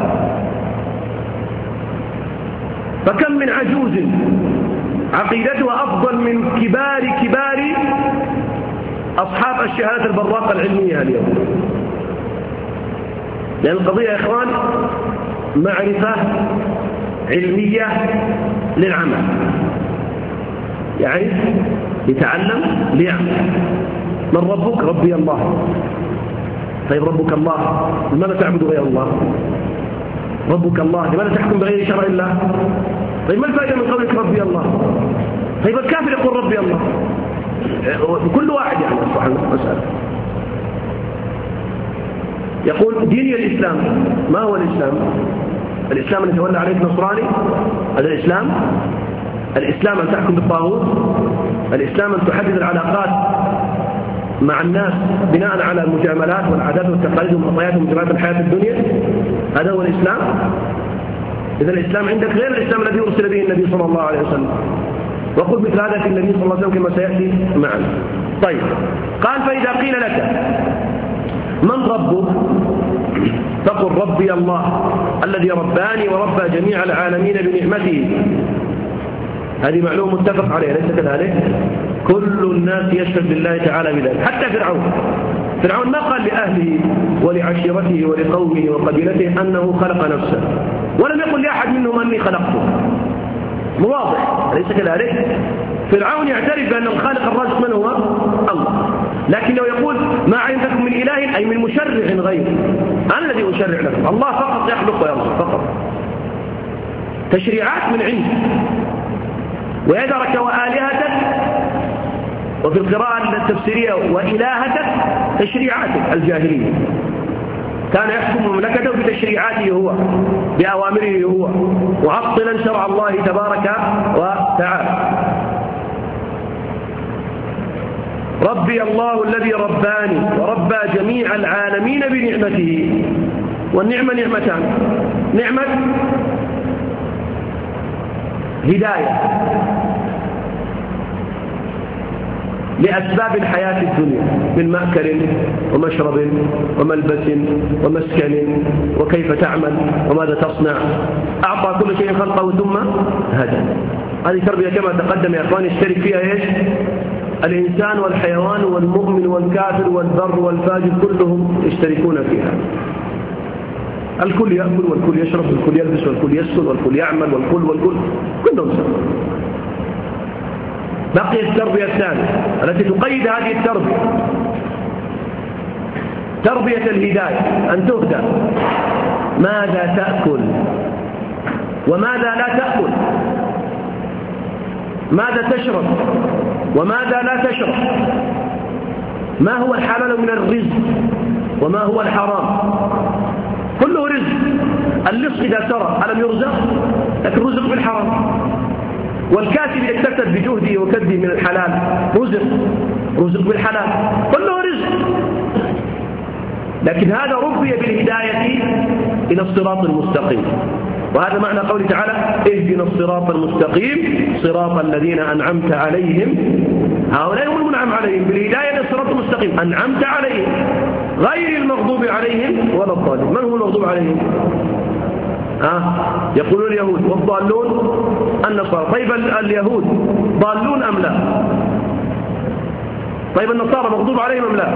فكم من عجوز عقيدتها أفضل من كبار أصحاب الشهادة البراقة العلمية اليوم. لأن القضية يا إخوان معرفة علمية للعمل، يعني يتعلم ليعمل. من ربك؟ ربي الله. طيب ربك الله، لماذا تعبد غير الله؟ ربك الله، لماذا تحكم بغير شرع الله؟ طيب ما الفائدة من قولك ربي الله؟ طيب الكافر يقول ربي الله، كل واحد يعني أصبح المسألة. يقول ديني الإسلام. ما هو الإسلام؟ الإسلام أن يتولى عليك نصراني؟ هذا الإسلام؟ الإسلام أن تحكم بالطاغوت؟ الإسلام أن تحدد العلاقات مع الناس بناء على المجاملات والعادات والتقاليد والمعطيات ومجريات الحياة الدنيا؟ هذا هو الإسلام؟ إذا الإسلام عندك غير الإسلام الذي أرسل به النبي صلى الله عليه وسلم. وقل مثل هذا في النبي صلى الله عليه وسلم كما سيأتي معنا. طيب، قال فإذا قيل لك من ربك فقل ربي الله الذي رباني وربى جميع العالمين بنعمته. هذه معلومة متفق عليها ليس كذلك؟ كل الناس يشهد بالله تعالى بذلك، حتى فرعون ما قال لأهله ولعشيرته ولقومه وقبيلته أنه خلق نفسه، ولم يقل لأحد منهم أني خلقته. واضح أليس كذلك؟ فرعون يعترف بأن الخالق الرازق من هو؟ الله، لكن لو يقول ما علمتكم من إله أي من مشرع غير، أنا الذي أشرع لكم، الله فقط يخلق ويرزق فقط، تشريعات من عنده. ويذرك وآلهتك، وفي القراءة التفسيرية وإلهتك تشريعاتك الجاهلية. كان يحكم مملكته بتشريعاته هو، بأوامره هو، معطلا شرع الله تبارك وتعالى. ربي الله الذي رباني وربى جميع العالمين بنعمته. والنعمة نعمتان: نعمة هداية لأسباب الحياة الدنيا من مأكل ومشرب وملبس ومسكن وكيف تعمل وماذا تصنع. أعطى كل شيء خلقه ثم هدى. هذه تربية كما تقدم يا أخواني يشترك فيها إيش؟ الإنسان والحيوان والمؤمن والكافر والبر والفاجر كلهم يشتركون فيها. الكل يأكل والكل يشرب والكل يلبس والكل يسكن والكل يعمل والكل كلهم سوا. بقي التربية الثانية التي تقيد هذه التربية، تربية الهداية، أن تهدى ماذا تأكل وماذا لا تأكل، ماذا تشرب وماذا لا تشرب، ما هو الحلال من الرزق وما هو الحرام. كله رزق. اللص إذا سرى ألم يرزق؟ لكن رزق بالحرام. والكاتب إذا اكتسب بجهده وكده من الحلال رزق بالحلال، كله رزق. لكن هذا ربي بالهداية إلى الصراط المستقيم. وهذا معنى قوله تعالى اهدنا الصراط المستقيم صراط الذين أنعمت عليهم. هؤلاء هم المنعم عليهم بالهداية إلى الصراط المستقيم، أنعمت عليهم غير المغضوب عليهم ولا الضالين. من هو المغضوب عليهم؟ يقولون اليهود، والضالون النصارى. طيب اليهود ضالون أم لا؟ طيب النصارى مغضوب عليهم أم لا؟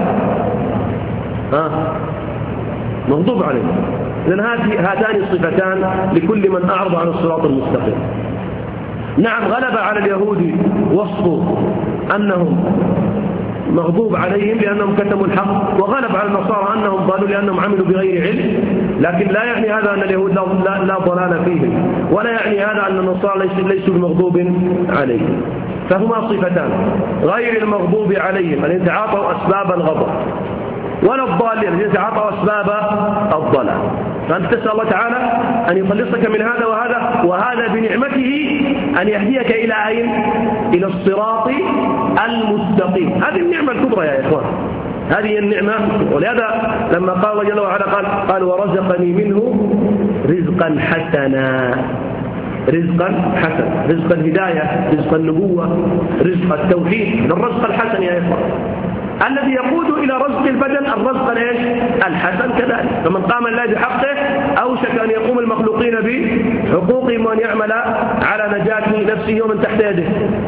مغضوب عليهم. إذن هاتان الصفتان لكل من أعرض عن الصراط المستقيم. نعم، غلب على اليهود وصف أنهم مغضوب عليهم لأنهم كتموا الحق، وغلب على النصارى أنهم ضالوا لأنهم عملوا بغير علم. لكن لا يعني هذا أن اليهود لا ضلال فيهم، ولا يعني هذا أن النصارى ليسوا بمغضوب عليهم. فهما صفتان: غير المغضوب عليهم الذين تعاطوا أسباب الغضب، ولا الضالين الذين تعاطوا أسباب الضلال. فأنت تسأل الله تعالى أن يخلصك من هذا وهذا بنعمته أن يهديك إلى أين؟ إلى الصراط المستقيم. هذه النعمة الكبرى يا إخوان، هذه النعمة. ولهذا لما قال الله جل وعلا قال ورزقني منه رزقا حسنا. رزقا حسنا، رزق الهداية، رزق النبوة، رزق التوحيد، الرزق الحسن يا إخوان الذي يقود إلى رزق البدن، الرزق الحسن كذلك. فمن قام الله بحقه أوشك أن يقوم المخلوقين بحقوقهم وأن يعمل على نجاة نفسه ومن تحت يده.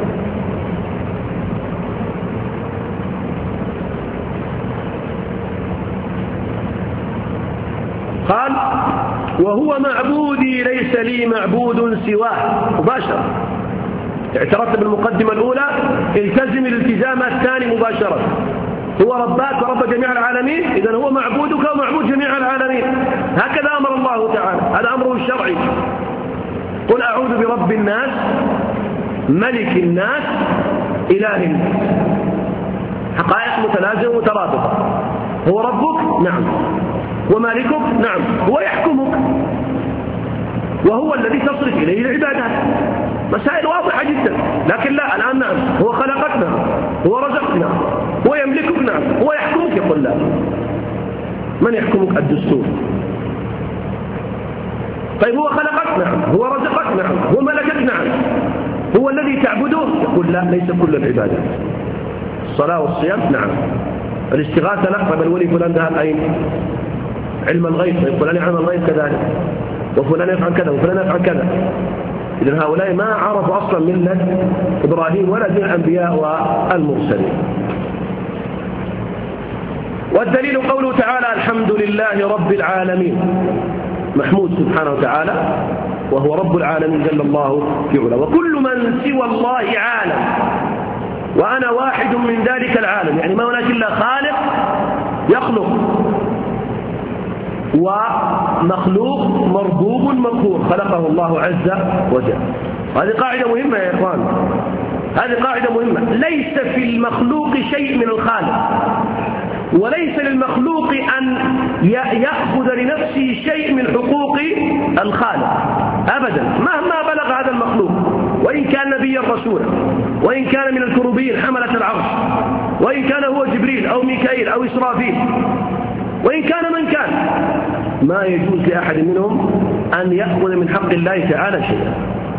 قال وهو معبودي ليس لي معبود سواه. مباشرة اعترفت بالمقدمة الأولى، التزم الالتزام الثاني مباشرة. هو رباك ورب جميع العالمين، إذن هو معبودك ومعبود جميع العالمين. هكذا أمر الله تعالى، هذا أمره الشرعي. قل أعوذ برب الناس ملك الناس إله الناس. متلازمة مترابطة. هو ربك؟ نعم. ومالكك؟ نعم. هو يحكمك، وهو الذي تصرف إليه العبادات. مسائل واضحة جدا. لكن لا، الآن نعم، هو خلقتنا، هو رزقنا، هو يملكك، نعم، هو يحكمك. يقول لا. من يحكمك؟ الدستور. طيب هو خلقك؟ نعم. هو رزقك؟ نعم. هو ملكك؟ نعم. هو الذي تعبده؟ يقول لا، ليس كل العبادات. الصلاة والصيام؟ نعم. الاستغاثة؟ لا. طيب الولي فلان ذهب أين؟ علم الغيب. طيب فلان يعلم الغيب كذلك، وفلان يفعل كذا، وفلان يفعل كذا. إذن هؤلاء ما عرفوا أصلا ملة إبراهيم ولا دين الأنبياء والمرسلين. والدليل قوله تعالى: الحمد لله رب العالمين. محمود سبحانه وتعالى، وهو رب العالمين جل الله في علا. وكل من سوى الله عالم، وأنا واحد من ذلك العالم. يعني ما هناك إلا خالق يخلق، ومخلوق مربوب مقهور خلقه الله عز وجل. هذه قاعدة مهمة يا إخوان، هذه قاعدة مهمة. ليس في المخلوق شيء من الخالق، وليس للمخلوق أن يأخذ لنفسه شيء من حقوق الخالق أبدا، مهما بلغ هذا المخلوق، وإن كان نبيا رسولا، وإن كان من الكروبين حملة العرش، وإن كان هو جبريل أو ميكائيل أو إسرافيل، وإن كان من كان، ما يجوز لأحد منهم أن يأخذ من حق الله تعالى شيئا.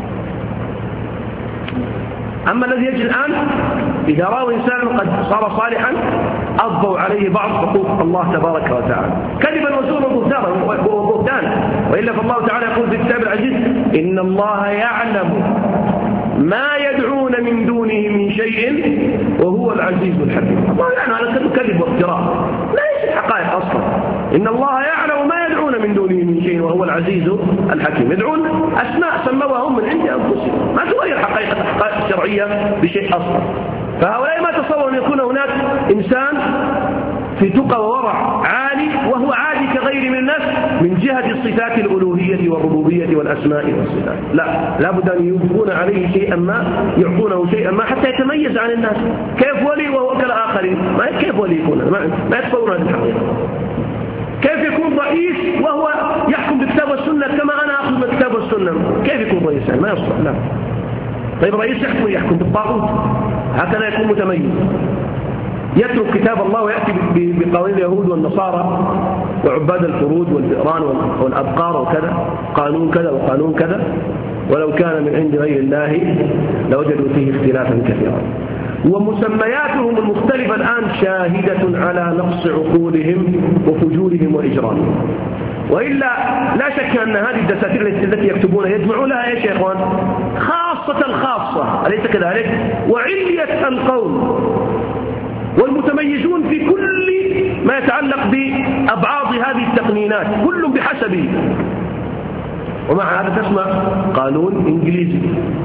أما الذي يجي الآن، إذا رأوا إنسانا قد صار صالحا أضوا عليه بعض حقوق الله تبارك وتعالى كذبا وزورا وبهتانا. وإلا فالله تعالى يقول في الكتاب العزيز: إن الله يعلم ما يدعون من دونه من شيء وهو العزيز الحكيم. الله يعلم هذا كذب وافتراء، لا يصير حقائق أصلا. إن الله يعلم ما يدعون من دونه من شيء وهو العزيز الحكيم. يدعون أسماء سموها هم من عند أنفسهم، ما تغير حقائق الشرعية بشيء أصلا. فهؤلاء ما تصور أن يكون هناك إنسان في تقى وورع عالي وهو عادي كغير من الناس من جهة الصفات الألوهية والربوبية والأسماء والصفات. لا بد أن يضيفون عليه شيئا ما، يعطونه شيئا ما حتى يتميز عن الناس. كيف ولي وهو كالآخرين؟ ما كيف ولي يكون؟ ما يتصورون هذه الحقيقة. كيف يكون رئيس وهو يحكم بالكتاب والسنة كما أنا أخذ بالكتاب والسنة؟ كيف يكون رئيس؟ ما يصلح. لا. طيب رئيس يحكم بالطاغوت، هكذا يكون متميز، يترك كتاب الله ويأتي بقوانين اليهود والنصارى وعباد الفروج والفئران والأبقار وكذا، قانون كذا وقانون كذا، ولو كان من عند غير الله لوجدوا فيه اختلافا كثيرا. ومسمياتهم المختلفة الآن شاهدة على نقص عقولهم وفجورهم وإجرامهم. وإلا لا شك أن هذه الدساتير التي يكتبونها يجمعون لها إيش يا إخوان؟ خاصة الخاصة، أليس كذلك؟ وعلية القوم، والمتميزون في كل ما يتعلق بأبعاض هذه التقنينات، كل بحسبه. ومع هذا تسمع قانون إنجليزي،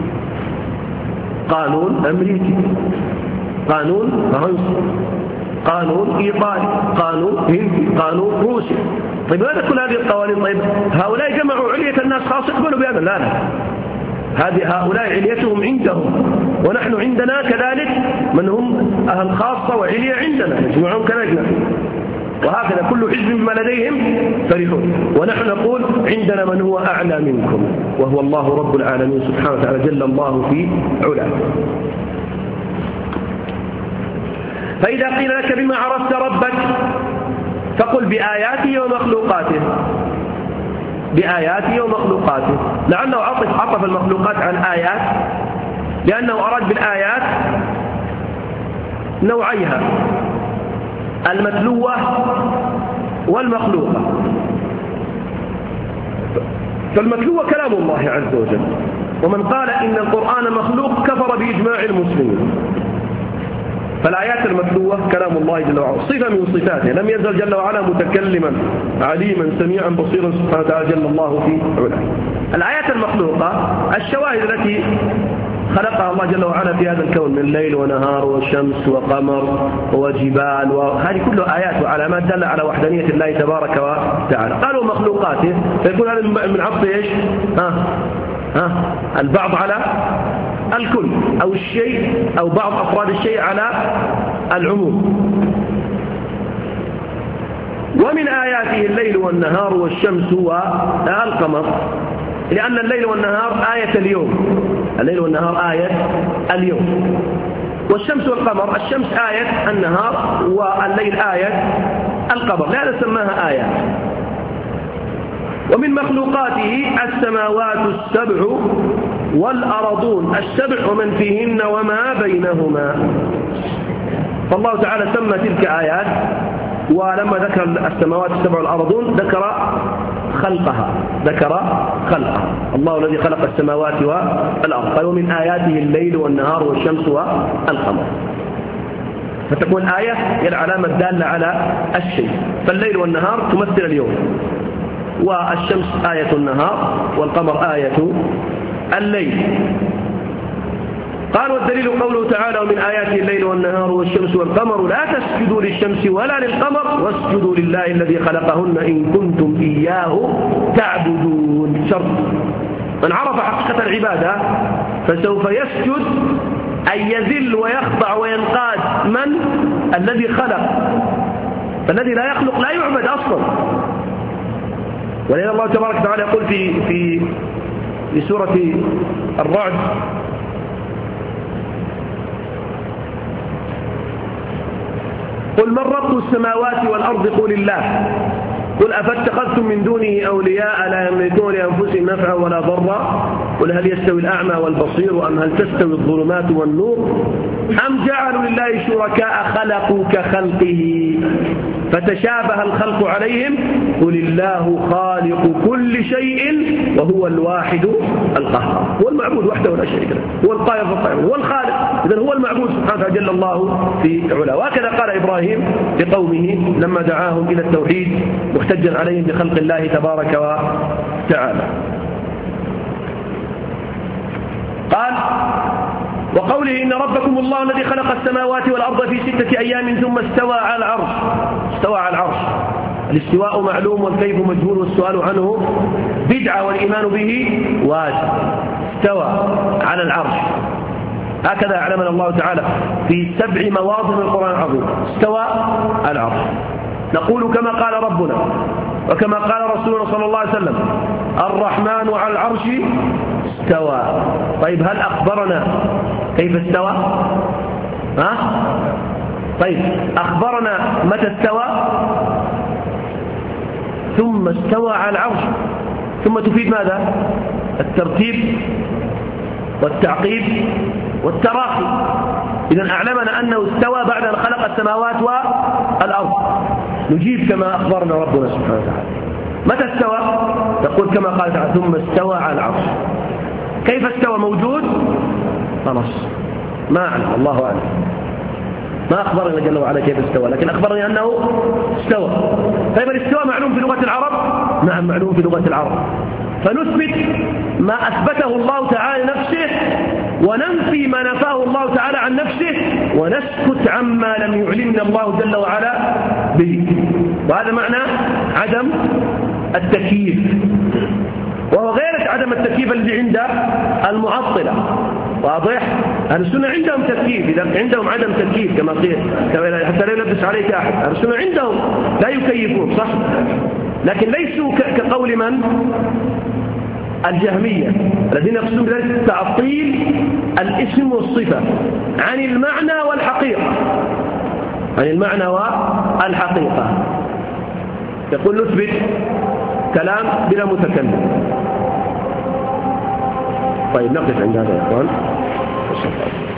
قانون أمريكي، قانون فرنسي، قانون إيطالي، قانون هندي، قانون روسي. طيب ماذا كل هذه القوانين؟ طيب هؤلاء جمعوا علية الناس خاصة يقبلوا بهذا؟ لا. هؤلاء عليتهم عندهم، ونحن عندنا كذلك من هم أهل خاصة وعلية عندنا يجمعون كذلك، وهكذا كل حزب بما لديهم فرحون. ونحن نقول عندنا من هو أعلى منكم وهو الله رب العالمين سبحانه وتعالى جل الله في علاه. فإذا قيل لك بما عرفت ربك فقل بآياته ومخلوقاته، بآياته ومخلوقاته. لعله عطف المخلوقات عن آيات لأنه أراد بالآيات نوعيها، المتلوة والمخلوقة. فالمتلوة كلام الله عز وجل، ومن قال إن القرآن مخلوق كفر بإجماع المسلمين. فالآيات المتلوة كلام الله جل وعلا، صفة من صفاته، لم يزل جل وعلا متكلما عليما سميعا بصيرا سبحانه وتعالى جل الله في علاه. الآيات المخلوقة الشواهد التي خلقها الله جل وعلا في هذا الكون من ليل ونهار وشمس وقمر وجبال، وهذه كلها آيات وعلامات دالة على وحدانية الله تبارك وتعالى. قالوا مخلوقاته، فيكون هذا من عطف ايش؟ البعض على الكل أو الشيء أو بعض أفراد الشيء على العموم. ومن آياته الليل والنهار والشمس والقمر، لأن الليل والنهار آية اليوم، الليل والنهار آية اليوم، والشمس والقمر، الشمس آية النهار والليل آية القمر، لهذا سماها آيات. ومن مخلوقاته السماوات السبع والأرضون السبع ومن فيهن وما بينهما. فالله تعالى سمى تلك آيات، ولما ذكر السماوات السبع والأرضون ذكر خلقها، الله الذي خلق السماوات والأرض، قال ومن آياته الليل والنهار والشمس والقمر. فتكون آية هي العلامة الدالة على الشيء، فالليل والنهار تمثل اليوم، والشمس آية النهار والقمر آية الليل. قال والدليل قوله تعالى ومن آياته الليل والنهار والشمس والقمر لا تسجدوا للشمس ولا للقمر واسجدوا لله الذي خلقهن إن كنتم إياه تعبدون. شرط من عرف حقيقة العبادة فسوف يسجد أن يذل ويخضع وينقاد من الذي خلق، فالذي لا يخلق لا يعبد أصلا. ولأن الله تبارك وتعالى يقول في سورة الرعد قل من رب السماوات والأرض قل الله قل أفاتخذتم من دونه أولياء لا يملكون لأنفسهم نفعا ولا ضرا قل هل يستوي الأعمى والبصير أم هل تستوي الظلمات والنور أم جعلوا لله شركاء خلقوا كخلقه فتشابه الخلق عليهم قل الله خالق كل شيء وهو الواحد القهار. هو المعبود وحده ولا شريك له، هو القاهر فالقاهر، هو الخالق، إذن هو المعبود سبحانه وتعالى جل الله في علاه. وهكذا قال إبراهيم لقومه لما دعاهم إلى التوحيد محتجا عليهم بخلق الله تبارك وتعالى. قال وقوله إن ربكم الله الذي خلق السماوات والأرض في 6 أيام ثم استوى على العرش. استوى على العرش، الاستواء معلوم والكيف مجهول والسؤال عنه بدعة والإيمان به واجب. استوى على العرش، هكذا أعلمنا الله تعالى في 7 مواضع من القرآن العظيم. استوى على العرش، نقول كما قال ربنا وكما قال رسولنا صلى الله عليه وسلم الرحمن على العرش استوى. طيب هل أخبرنا كيف استوى؟ طيب أخبرنا متى استوى؟ ثم استوى على العرش، ثم تفيد ماذا؟ الترتيب والتعقيب والتراخي. إذن أعلمنا أنه استوى بعد أن خلق السماوات والأرض. نجيب كما أخبرنا ربنا سبحانه وتعالى. متى استوى؟ تقول كما قال تعالى ثم استوى على العرش. كيف استوى؟ موجود؟ خلاص ما أعلم، الله أعلم، ما أخبرنا جل وعلا كيف استوى، لكن أخبرني أنه استوى. طيب الاستواء معلوم في لغة العرب؟ نعم معلوم في لغة العرب، فنثبت ما أثبته الله تعالى نفسه وننفي ما نفاه الله تعالى عن نفسه ونسكت عما لم يعلمنا الله جل وعلا به. وهذا معنى عدم التكييف، وهو غير عدم التكييف الذي عند المعطلة. واضح؟ أهل السنة عندهم تكييف، إذا عندهم عدم تكييف كما قيل حتى لا يلبس عليك أحد. أهل السنة عندهم لا يكيفون، صح؟ لكن ليسوا كقول من؟ الجهمية الذين يقصدون بذلك تعطيل الاسم والصفة عن المعنى والحقيقة، عن المعنى والحقيقة. يقول نثبت كلام بلا متكلم. طيب نقف عند هذا يا إخوان.